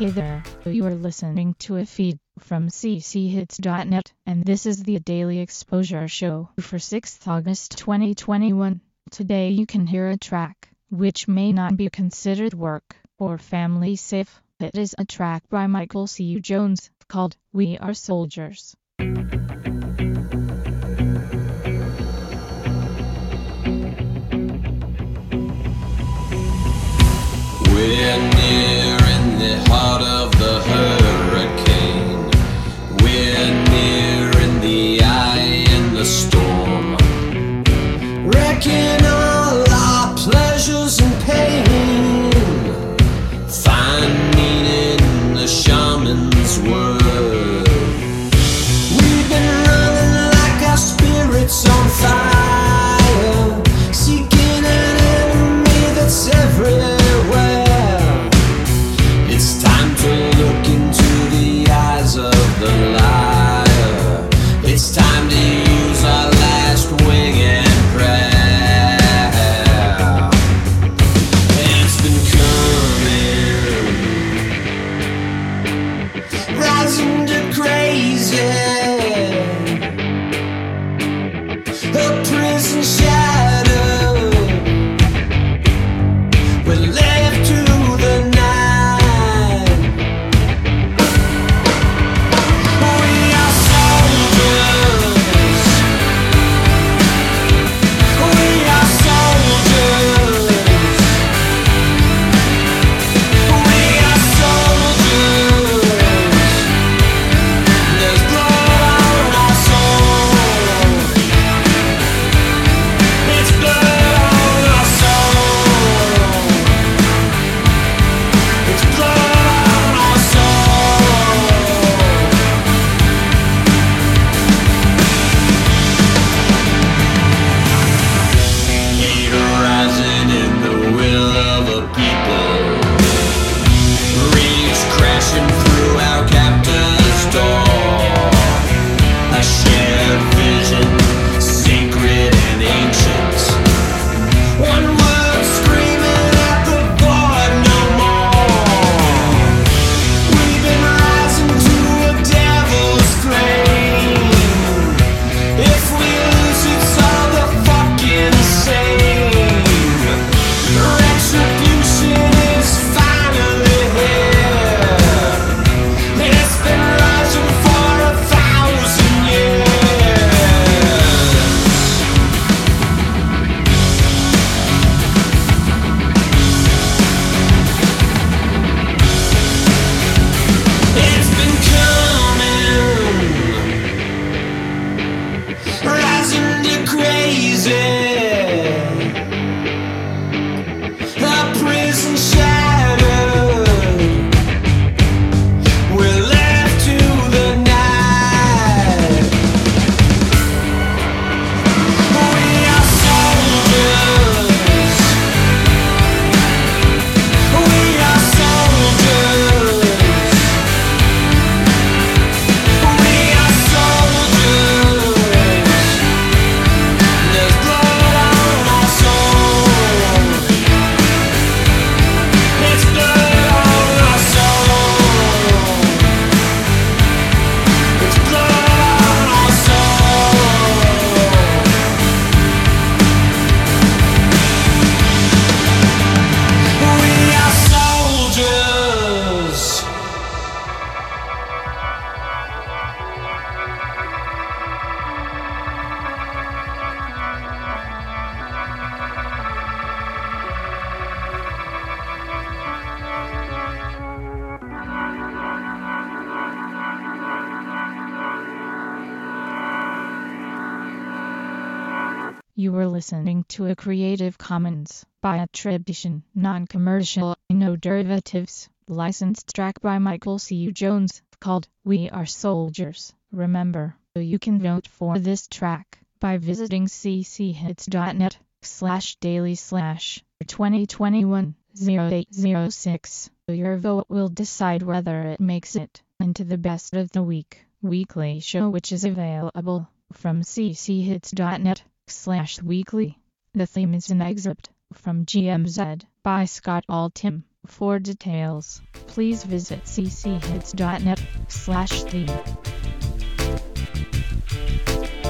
Hey there, you are listening to a feed from cchits.net, and this is the Daily Exposure Show for 6th August 2021. Today you can hear a track which may not be considered work or family safe. It is a track by Michael C. Jones called We Are Soldiers. We're near in the heart of the hurricane. We're near in the eye in the storm, wrecking all our pleasures and pain. Find meaning in the shaman's word. We've been running like our spirits on fire, seeking an enemy that's everywhere. It's time to use our last wing and prayer. It's been coming, rising to crazy, a prison shattered. We're left to the night. You were listening to a Creative Commons by attribution, non-commercial, no derivatives, licensed track by Michael C. Jones called We Are Soldiers. Remember, you can vote for this track by visiting cchits.net/daily/2021-0806. Your vote will decide whether it makes it into the Best of the Week weekly show, which is available from cchits.net/weekly. The theme is an excerpt from GMZ by Scott Altham. For details, please visit cchits.net/theme.